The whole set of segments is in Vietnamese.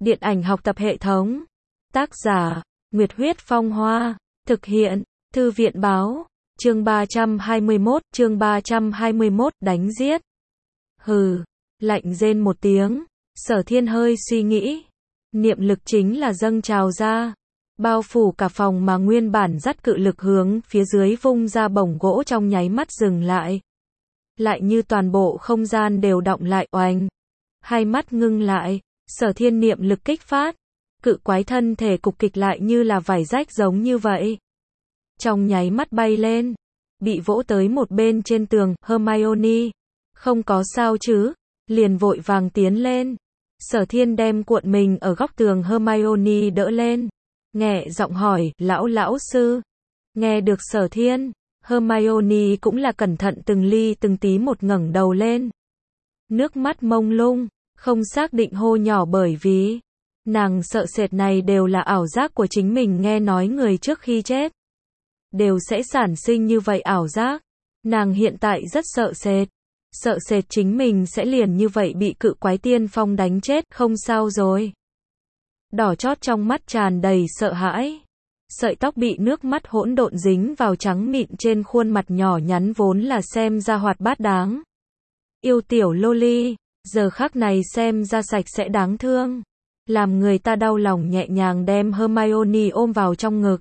Điện ảnh học tập hệ thống. Tác giả, Nguyệt Huyết Phong Hoa. Thực hiện, Thư viện Báo. Chương 321, đánh giết. Hừ, lạnh rên một tiếng. Sở Thiên hơi suy nghĩ. Niệm lực chính là dâng trào ra, bao phủ cả phòng mà nguyên bản dắt cự lực hướng phía dưới vung ra bổng gỗ trong nháy mắt dừng lại. Lại như toàn bộ không gian đều động lại oanh. Hai mắt ngưng lại, Sở Thiên niệm lực kích phát. Cự quái thân thể cục kịch lại như là vải rách giống như vậy. Trong nháy mắt bay lên, bị vỗ tới một bên trên tường. Hermione, không có sao chứ? Liền vội vàng tiến lên. Sở Thiên đem cuộn mình ở góc tường Hermione đỡ lên. Nhẹ giọng hỏi, lão sư. Nghe được Sở Thiên, Hermione cũng là cẩn thận từng ly từng tí một ngẩng đầu lên. Nước mắt mông lung, không xác định hô nhỏ bởi vì nàng sợ sệt này đều là ảo giác của chính mình, nghe nói người trước khi chết đều sẽ sản sinh như vậy ảo giác. Nàng hiện tại rất sợ sệt chính mình sẽ liền như vậy bị cự quái tiên phong đánh chết. Không sao rồi. Đỏ chót trong mắt tràn đầy sợ hãi. Sợi tóc bị nước mắt hỗn độn dính vào trắng mịn trên khuôn mặt nhỏ nhắn vốn là xem ra hoạt bát đáng yêu tiểu loli, giờ khắc này xem ra sạch sẽ đáng thương, làm người ta đau lòng. Nhẹ nhàng đem Hermione ôm vào trong ngực.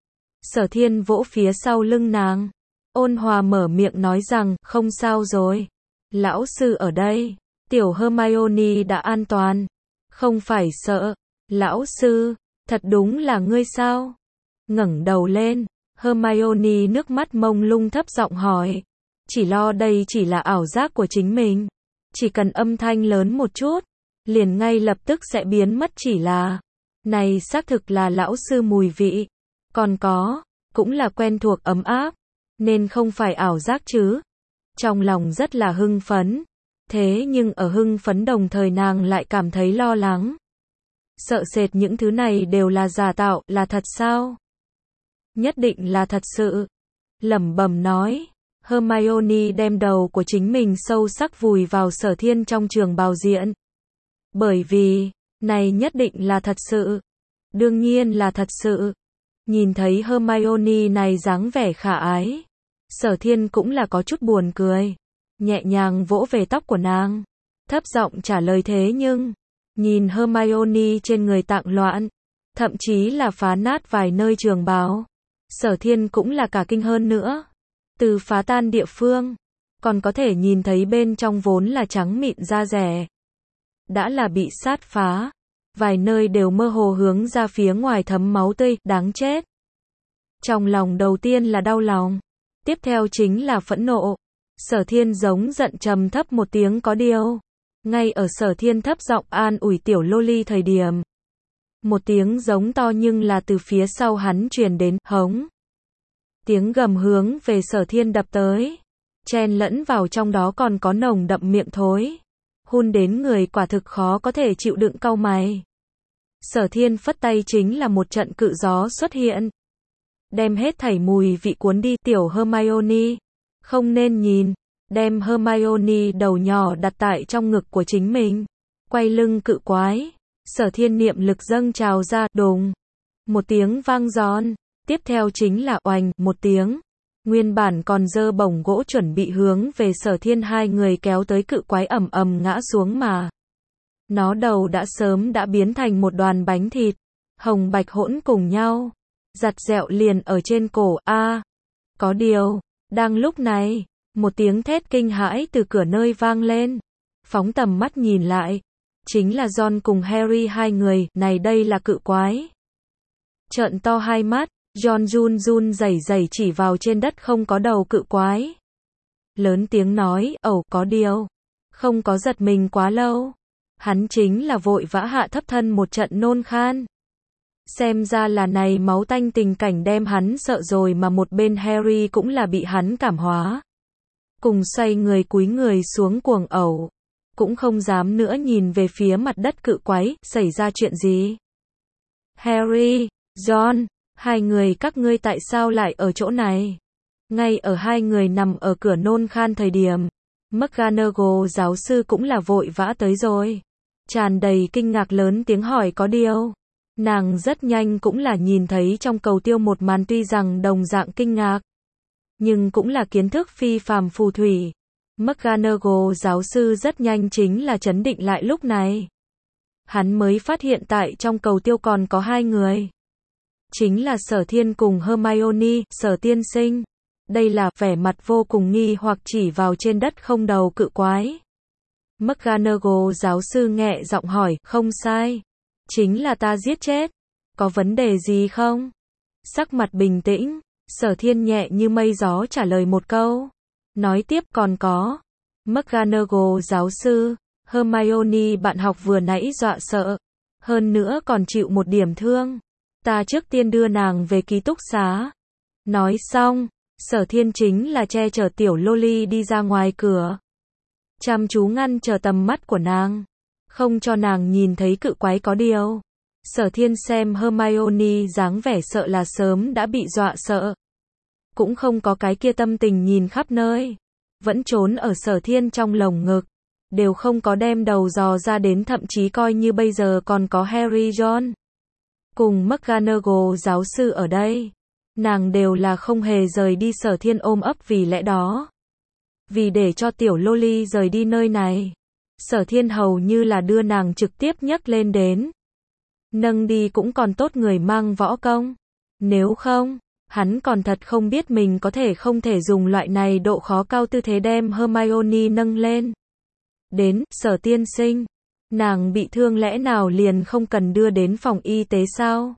Sở Thiên vỗ phía sau lưng nàng, ôn hòa mở miệng nói rằng, không sao rồi. Lão sư ở đây. Tiểu Hermione đã an toàn. Không phải sợ. Lão sư, thật đúng là ngươi sao? Ngẩng đầu lên, Hermione nước mắt mông lung thấp giọng hỏi. Chỉ lo đây chỉ là ảo giác của chính mình. Chỉ cần âm thanh lớn một chút, liền ngay lập tức sẽ biến mất, chỉ là này xác thực là lão sư mùi vị. Còn có, cũng là quen thuộc ấm áp, nên không phải ảo giác chứ. Trong lòng rất là hưng phấn. Thế nhưng ở hưng phấn đồng thời nàng lại cảm thấy lo lắng. Sợ sệt những thứ này đều là giả tạo, là thật sao? Nhất định là thật sự. Lẩm bẩm nói. Hermione đem đầu của chính mình sâu sắc vùi vào Sở Thiên trong trường bào diện. Bởi vì, này nhất định là thật sự. Đương nhiên là thật sự. Nhìn thấy Hermione này dáng vẻ khả ái, Sở Thiên cũng là có chút buồn cười. Nhẹ nhàng vỗ về tóc của nàng, thấp giọng trả lời. Thế nhưng, nhìn Hermione trên người tạng loạn, thậm chí là phá nát vài nơi trường bào, Sở Thiên cũng là cả kinh hơn nữa. Từ phá tan địa phương, còn có thể nhìn thấy bên trong vốn là trắng mịn da dẻ, đã là bị sát phá, vài nơi đều mơ hồ hướng ra phía ngoài thấm máu tươi, đáng chết. Trong lòng đầu tiên là đau lòng, tiếp theo chính là phẫn nộ. Sở Thiên giống giận trầm thấp một tiếng. Có điều, ngay ở Sở Thiên thấp giọng an ủi tiểu loli thời điểm, một tiếng giống to nhưng là từ phía sau hắn truyền đến, hống. Tiếng gầm hướng về Sở Thiên đập tới, chen lẫn vào trong đó còn có nồng đậm miệng thối, hun đến người quả thực khó có thể chịu đựng. Cau mày, Sở Thiên phất tay chính là một trận cự gió xuất hiện, đem hết thảy mùi vị cuốn đi. Tiểu Hermione, không nên nhìn. Đem Hermione đầu nhỏ đặt tại trong ngực của chính mình, quay lưng cự quái. Sở Thiên niệm lực dâng trào ra, đùng, một tiếng vang giòn, tiếp theo chính là oành một tiếng. Nguyên bản còn giơ bổng gỗ chuẩn bị hướng về Sở Thiên hai người kéo tới cự quái ầm ầm ngã xuống mà nó đầu đã sớm đã biến thành một đoàn bánh thịt hồng bạch hỗn cùng nhau, giặt dẹo liền ở trên cổ. Có điều, đang lúc này, một tiếng thét kinh hãi từ cửa nơi vang lên. Phóng tầm mắt nhìn lại, chính là Ron cùng Harry hai người. Này đây là cự quái. Trợn to hai mắt, Ron run rẩy chỉ vào trên đất không có đầu cự quái. Lớn tiếng nói, có điều, không có giật mình quá lâu. Hắn chính là vội vã hạ thấp thân một trận nôn khan. Xem ra là này máu tanh tình cảnh đem hắn sợ rồi, mà một bên Harry cũng là bị hắn cảm hóa. Cùng xoay người cúi người xuống cuồng ẩu, cũng không dám nữa nhìn về phía mặt đất cự quái. Xảy ra chuyện gì? Harry, Ron, hai người các ngươi tại sao lại ở chỗ này? Ngay ở hai người nằm ở cửa nôn khan thời điểm, McGonagall giáo sư cũng là vội vã tới rồi. tràn đầy kinh ngạc lớn tiếng hỏi có điều. Nàng rất nhanh cũng là nhìn thấy trong cầu tiêu một màn tuy rằng đồng dạng kinh ngạc, nhưng cũng là kiến thức phi phàm phù thủy. McGonagall giáo sư rất nhanh chính là trấn định lại lúc này. Hắn mới phát hiện tại trong cầu tiêu còn có hai người. Chính là Sở Thiên cùng Hermione, Sở tiên sinh. Đây là vẻ mặt vô cùng nghi hoặc chỉ vào trên đất không đầu cự quái. McGonagall giáo sư nhẹ giọng hỏi, không sai. Chính là ta giết chết. Có vấn đề gì không? Sắc mặt bình tĩnh, Sở Thiên nhẹ như mây gió trả lời một câu. Nói tiếp còn có. McGonagall giáo sư, Hermione bạn học vừa nãy dọa sợ. Hơn nữa còn chịu một điểm thương. Ta trước tiên đưa nàng về ký túc xá. Nói xong, Sở Thiên chính là che chở tiểu Loli đi ra ngoài cửa. Chăm chú ngăn chờ tầm mắt của nàng. Không cho nàng nhìn thấy cự quái có điều. Sở Thiên xem Hermione dáng vẻ sợ là sớm đã bị dọa sợ. Cũng không có cái kia tâm tình nhìn khắp nơi. Vẫn trốn ở Sở Thiên trong lồng ngực. Đều không có đem đầu dò ra đến thậm chí coi như bây giờ còn có Harry John. Cùng McGonagall giáo sư ở đây. Nàng đều là không hề rời đi Sở Thiên ôm ấp vì lẽ đó. Vì để cho tiểu Loli rời đi nơi này. Sở Thiên hầu như là đưa nàng trực tiếp nhấc lên đến. Nâng đi cũng còn tốt người mang võ công. Nếu không, hắn còn thật không biết mình có thể không thể dùng loại này độ khó cao tư thế đem Hermione nâng lên. Đến, Sở tiên sinh. Nàng bị thương lẽ nào liền không cần đưa đến phòng y tế sao?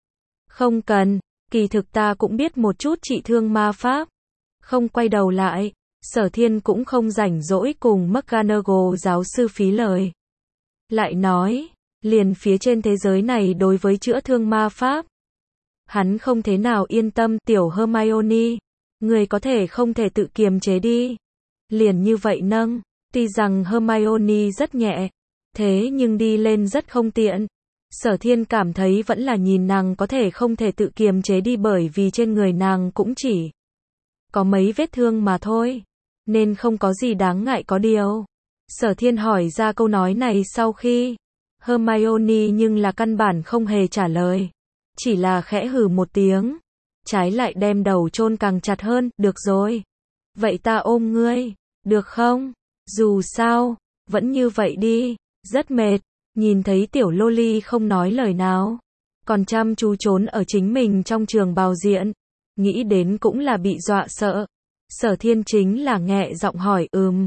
Không cần, kỳ thực ta cũng biết một chút trị thương ma pháp. Không quay đầu lại, Sở Thiên cũng không rảnh rỗi cùng McGonagall giáo sư phí lời. Lại nói, liền phía trên thế giới này đối với chữa thương ma pháp. Hắn không thế nào yên tâm tiểu Hermione. Người có thể không thể tự kiềm chế đi. Liền như vậy nâng, tuy rằng Hermione rất nhẹ. Thế nhưng đi lên rất không tiện. Sở Thiên cảm thấy vẫn là nhìn nàng có thể không thể tự kiềm chế đi bởi vì trên người nàng cũng chỉ có mấy vết thương mà thôi. Nên không có gì đáng ngại có điều. Sở Thiên hỏi ra câu nói này sau khi Hermione nhưng là căn bản không hề trả lời. Chỉ là khẽ hừ một tiếng. Trái lại đem đầu chôn càng chặt hơn, được rồi. Vậy ta ôm ngươi, được không? Dù sao, vẫn như vậy đi. Rất mệt, nhìn thấy tiểu Loli không nói lời nào. Còn chăm chú trốn ở chính mình trong trường bào diện. Nghĩ đến cũng là bị dọa sợ. Sở Thiên chính là nhẹ giọng hỏi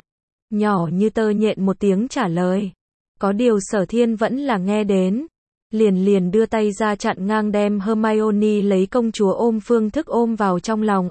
nhỏ như tơ nhện một tiếng trả lời. Có điều Sở Thiên vẫn là nghe đến. Liền đưa tay ra chặn ngang đem Hermione lấy công chúa ôm phương thức ôm vào trong lòng.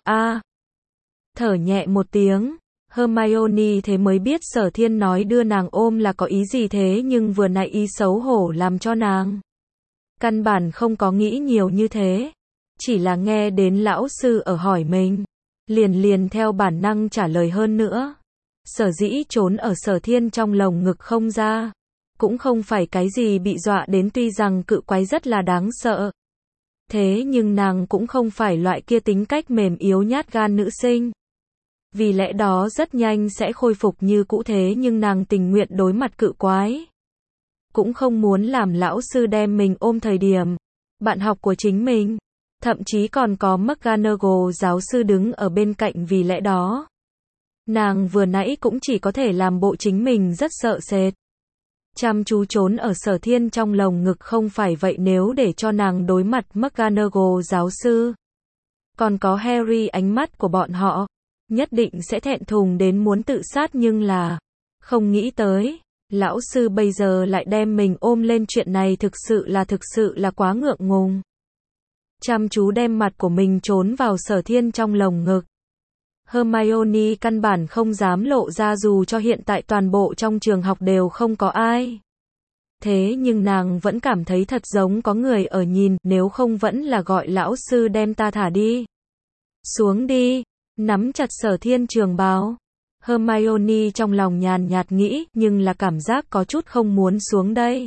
Thở nhẹ một tiếng. Hermione thế mới biết Sở Thiên nói đưa nàng ôm là có ý gì thế nhưng vừa nãy ý xấu hổ làm cho nàng. Căn bản không có nghĩ nhiều như thế. Chỉ là nghe đến lão sư ở hỏi mình. Liền theo bản năng trả lời hơn nữa. Sở dĩ trốn ở Sở Thiên trong lồng ngực không ra. Cũng không phải cái gì bị dọa đến tuy rằng cự quái rất là đáng sợ. Thế nhưng nàng cũng không phải loại kia tính cách mềm yếu nhát gan nữ sinh. Vì lẽ đó rất nhanh sẽ khôi phục như cũ thế nhưng nàng tình nguyện đối mặt cự quái. Cũng không muốn làm lão sư đem mình ôm thời điểm. Bạn học của chính mình. Thậm chí còn có McGonagall giáo sư đứng ở bên cạnh vì lẽ đó. Nàng vừa nãy cũng chỉ có thể làm bộ chính mình rất sợ sệt. Chăm chú trốn ở Sở Thiên trong lồng ngực không phải vậy nếu để cho nàng đối mặt McGonagall giáo sư. Còn có Harry ánh mắt của bọn họ. Nhất định sẽ thẹn thùng đến muốn tự sát nhưng là không nghĩ tới. Lão sư bây giờ lại đem mình ôm lên chuyện này thực sự là quá ngượng ngùng. Chăm chú đem mặt của mình trốn vào Sở Thiên trong lồng ngực. Hermione căn bản không dám lộ ra dù cho hiện tại toàn bộ trong trường học đều không có ai. Thế nhưng nàng vẫn cảm thấy thật giống có người ở nhìn, nếu không vẫn là gọi lão sư đem ta thả đi. Xuống đi, nắm chặt Sở Thiên trường bào. Hermione trong lòng nhàn nhạt nghĩ, nhưng là cảm giác có chút không muốn xuống đây.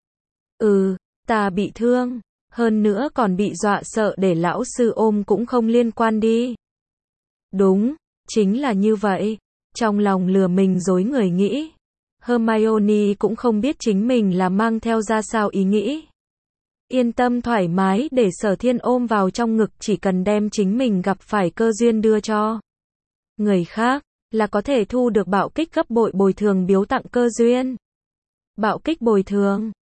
Ta bị thương, hơn nữa còn bị dọa sợ để lão sư ôm cũng không liên quan đi. Đúng, chính là như vậy. Trong lòng lừa mình dối người nghĩ. Hermione cũng không biết chính mình là mang theo ra sao ý nghĩ. Yên tâm thoải mái để Sở Thiên ôm vào trong ngực, chỉ cần đem chính mình gặp phải cơ duyên đưa cho người khác, là có thể thu được bạo kích gấp bội bồi thường biếu tặng cơ duyên. Bạo kích bồi thường.